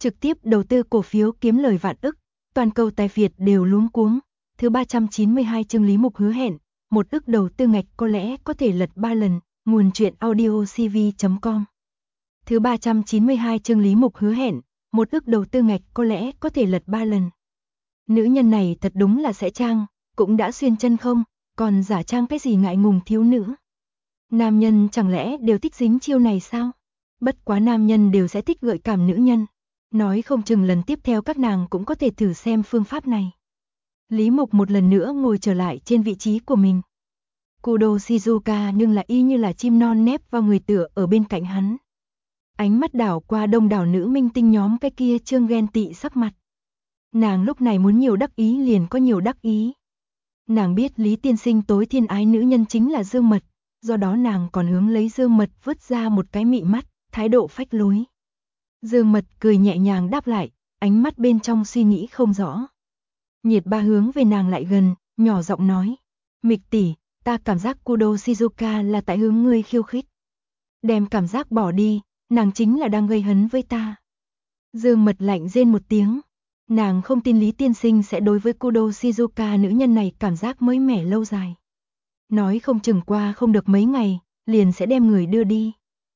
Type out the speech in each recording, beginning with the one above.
trực tiếp đầu tư cổ phiếu kiếm lời vạn ức, toàn cầu tài Việt đều luống cuống. Thứ 392 chương Lý Mục hứa hẹn, 1 ức đầu tư ngạch có lẽ có thể lật 3 lần, nguồn truyện audio cv.com. Thứ 392 chương Lý Mục hứa hẹn, 1 ức đầu tư ngạch có lẽ có thể lật 3 lần. Nữ nhân này thật đúng là sẽ trang, cũng đã xuyên chân không, còn giả trang cái gì ngại ngùng thiếu nữ. Nam nhân chẳng lẽ đều thích dính chiêu này sao? Bất quá nam nhân đều sẽ thích gợi cảm nữ nhân. Nói không chừng lần tiếp theo các nàng cũng có thể thử xem phương pháp này. Lý Mục một lần nữa ngồi trở lại trên vị trí của mình. Kudo Shizuka nhưng là y như là chim non nép vào người tựa ở bên cạnh hắn. Ánh mắt đảo qua đông đảo nữ minh tinh nhóm cái kia trương ghen tị sắc mặt. Nàng lúc này muốn nhiều đắc ý liền có nhiều đắc ý. Nàng biết Lý tiên sinh tối thiên ái nữ nhân chính là Dương Mật, do đó nàng còn hướng lấy Dương Mật vứt ra một cái mị mắt, thái độ phách lối. Dương Mật cười nhẹ nhàng đáp lại, ánh mắt bên trong suy nghĩ không rõ. Nhiệt Ba hướng về nàng lại gần, nhỏ giọng nói, Mịch tỷ, ta cảm giác Kudo Shizuka là tại hướng ngươi khiêu khích. Đem cảm giác bỏ đi, nàng chính là đang gây hấn với ta. Dương Mật lạnh rên một tiếng, nàng không tin Lý tiên sinh sẽ đối với Kudo Shizuka nữ nhân này cảm giác mới mẻ lâu dài. Nói không chừng qua không được mấy ngày, liền sẽ đem người đưa đi.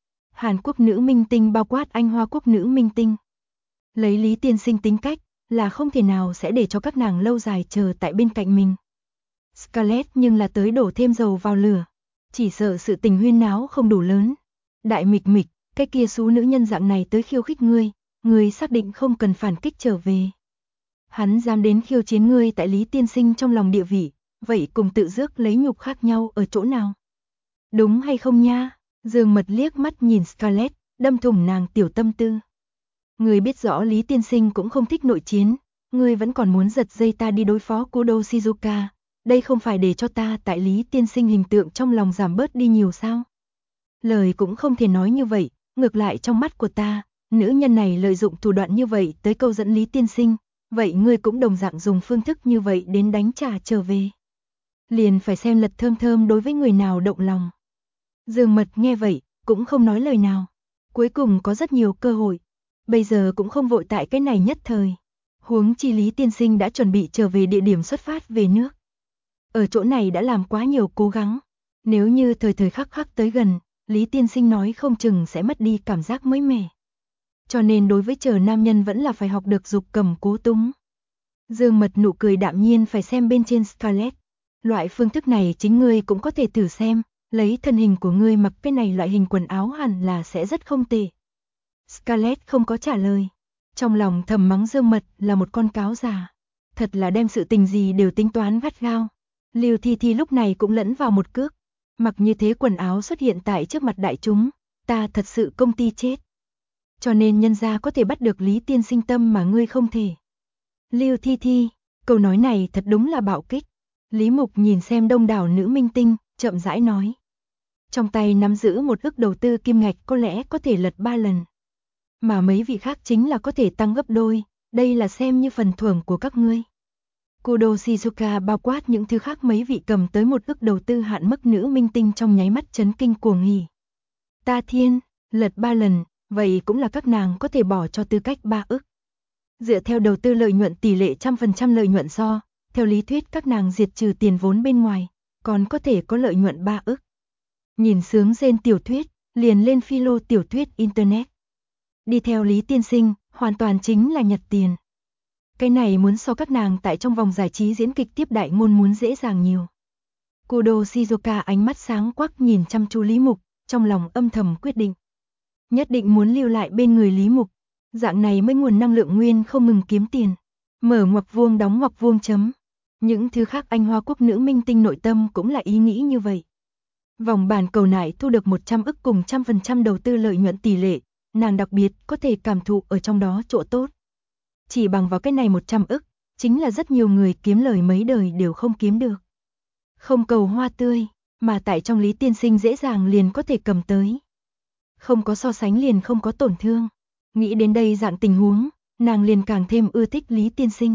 Hàn Quốc nữ minh tinh bao quát Anh Hoa Quốc nữ minh tinh. Lấy Lý tiên sinh tính cách, là không thể nào sẽ để cho các nàng lâu dài chờ tại bên cạnh mình. Scarlett nhưng là tới đổ thêm dầu vào lửa, chỉ sợ sự tình huyên náo không đủ lớn. Đại Mịch Mịch, cái kia xú nữ nhân dạng này tới khiêu khích ngươi xác định không cần phản kích trở về. Hắn dám đến khiêu chiến ngươi tại Lý tiên sinh trong lòng địa vị, vậy cùng tự rước lấy nhục khác nhau ở chỗ nào? Đúng hay không nha? Dương Mật liếc mắt nhìn Scarlett, đâm thủng nàng tiểu tâm tư. Ngươi biết rõ Lý tiên sinh cũng không thích nội chiến, ngươi vẫn còn muốn giật dây ta đi đối phó Kudo Shizuka, đây không phải để cho ta tại Lý tiên sinh hình tượng trong lòng giảm bớt đi nhiều sao? Lời cũng không thể nói như vậy, ngược lại trong mắt của ta, nữ nhân này lợi dụng thủ đoạn như vậy tới câu dẫn Lý tiên sinh, vậy ngươi cũng đồng dạng dùng phương thức như vậy đến đánh trả trở về. Liền phải xem Lật Thơm Thơm đối với người nào động lòng. Dương Mật nghe vậy, cũng không nói lời nào. Cuối cùng có rất nhiều cơ hội. Bây giờ cũng không vội tại cái này nhất thời. Huống chi Lý tiên sinh đã chuẩn bị trở về địa điểm xuất phát về nước. Ở chỗ này đã làm quá nhiều cố gắng. Nếu như thời thời khắc khắc tới gần, Lý tiên sinh nói không chừng sẽ mất đi cảm giác mới mẻ. Cho nên đối với chờ nam nhân vẫn là phải học được dục cầm cố túng. Dương Mật nụ cười đạm nhiên phải xem bên trên Scarlett. Loại phương thức này chính ngươi cũng có thể thử xem, lấy thân hình của ngươi mặc cái này loại hình quần áo hẳn là sẽ rất không tệ. Scarlett không có trả lời. Trong lòng thầm mắng Dương Mật là một con cáo già. Thật là đem sự tình gì đều tính toán gắt gao. Lưu Thi Thi lúc này cũng lẫn vào một cước. Mặc như thế quần áo xuất hiện tại trước mặt đại chúng, ta thật sự công ty chết. Cho nên nhân gia có thể bắt được Lý tiên sinh tâm mà ngươi không thể. Lưu Thi Thi, câu nói này thật đúng là bạo kích. Lý Mục nhìn xem đông đảo nữ minh tinh, chậm rãi nói. Trong tay nắm giữ 1 ức đầu tư kim ngạch có lẽ có thể lật 3 lần. Mà mấy vị khác chính là có thể tăng gấp đôi, đây là xem như phần thưởng của các ngươi. Kudo Shizuka bao quát những thứ khác mấy vị cầm tới 1 ức đầu tư hạn mức nữ minh tinh trong nháy mắt chấn kinh cuồng hỉ. Ta thiên, lật 3 lần, vậy cũng là các nàng có thể bỏ cho tư cách 3 ức. Dựa theo đầu tư lợi nhuận tỷ lệ 100% lợi nhuận do, theo lý thuyết các nàng diệt trừ tiền vốn bên ngoài, còn có thể có lợi nhuận 3 ức. Nhìn sướng rên tiểu thuyết, liền lên philo tiểu thuyết internet. Đi theo Lý tiên sinh, hoàn toàn chính là nhặt tiền. Cái này muốn so các nàng tại trong vòng giải trí diễn kịch tiếp đại ngôn muốn dễ dàng nhiều. Kudo Shizuka ánh mắt sáng quắc nhìn chăm chú Lý Mục, trong lòng âm thầm quyết định. Nhất định muốn lưu lại bên người Lý Mục, dạng này mới nguồn năng lượng nguyên không ngừng kiếm tiền. Mở ngoặc vuông đóng ngoặc vuông chấm. Những thứ khác Anh Hoa Quốc nữ minh tinh nội tâm cũng là ý nghĩ như vậy. Vòng bản cầu nại thu được 100 ức cùng 100% đầu tư lợi nhuận tỷ lệ, nàng đặc biệt có thể cảm thụ ở trong đó chỗ tốt. Chỉ bằng vào cái này 100 ức, chính là rất nhiều người kiếm lời mấy đời đều không kiếm được. Không cầu hoa tươi, mà tại trong Lý tiên sinh dễ dàng liền có thể cầm tới. Không có so sánh liền không có tổn thương. Nghĩ đến đây dạng tình huống, nàng liền càng thêm ưa thích Lý tiên sinh.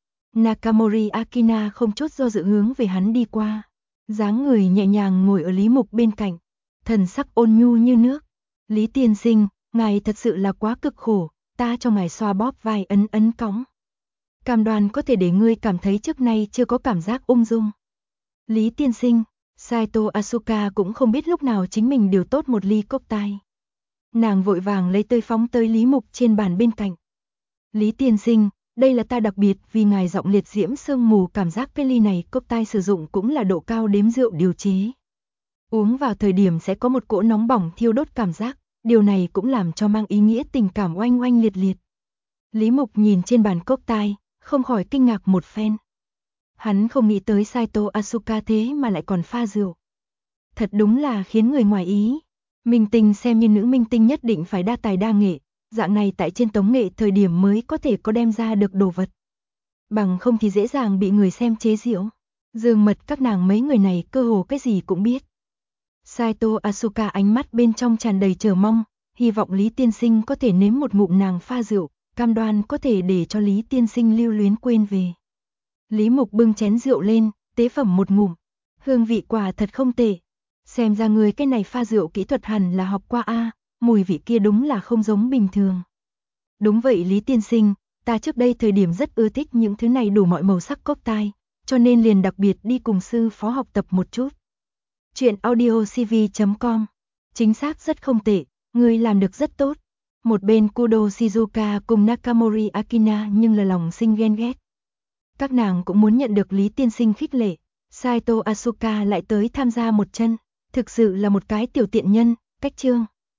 Nakamori Akina không chút do dự hướng về hắn đi qua. Dáng người nhẹ nhàng ngồi ở Lý Mục bên cạnh. Thần sắc ôn nhu như nước. Lý tiên sinh, ngài thật sự là quá cực khổ, ta cho ngài xoa bóp vai ấn ấn cõng. Cam đoan có thể để ngươi cảm thấy trước nay chưa có cảm giác ung dung. Lý tiên sinh, Saito Asuka cũng không biết lúc nào chính mình điều tốt một ly cốc tai. Nàng vội vàng lấy tơi phóng tới Lý Mục trên bàn bên cạnh. Lý tiên sinh, đây là ta đặc biệt vì ngài giọng liệt diễm sương mù cảm giác cái ly này cốc tai sử dụng cũng là độ cao đếm rượu điều chế. Uống vào thời điểm sẽ có một cỗ nóng bỏng thiêu đốt cảm giác, điều này cũng làm cho mang ý nghĩa tình cảm oanh oanh liệt liệt. Lý Mục nhìn trên bàn cốc tai, không khỏi kinh ngạc một phen. Hắn không nghĩ tới Saito Asuka thế mà lại còn pha rượu. Thật đúng là khiến người ngoài ý. Minh tinh xem như nữ minh tinh nhất định phải đa tài đa nghệ, dạng này tại trên tống nghệ thời điểm mới có thể có đem ra được đồ vật. Bằng không thì dễ dàng bị người xem chế giễu. Dương Mật các nàng mấy người này cơ hồ cái gì cũng biết. Saito Asuka ánh mắt bên trong tràn đầy chờ mong, hy vọng Lý tiên sinh có thể nếm một ngụm nàng pha rượu, cam đoan có thể để cho Lý tiên sinh lưu luyến quên về. Lý Mục bưng chén rượu lên, tế phẩm một ngụm. Hương vị quả thật không tệ. Xem ra người cái này pha rượu kỹ thuật hẳn là học qua a, mùi vị kia đúng là không giống bình thường. Đúng vậy Lý tiên sinh, ta trước đây thời điểm rất ưa thích những thứ này đủ mọi màu sắc cocktail, cho nên liền đặc biệt đi cùng sư phó học tập một chút. Chuyện audiocv.com. Chính xác rất không tệ, ngươi làm được rất tốt. Một bên Kudo Shizuka cùng Nakamori Akina nhưng là lòng sinh ghen ghét. Các nàng cũng muốn nhận được Lý tiên sinh khích lệ. Saito Asuka lại tới tham gia một chân, thực sự là một cái tiểu tiện nhân, cách chương.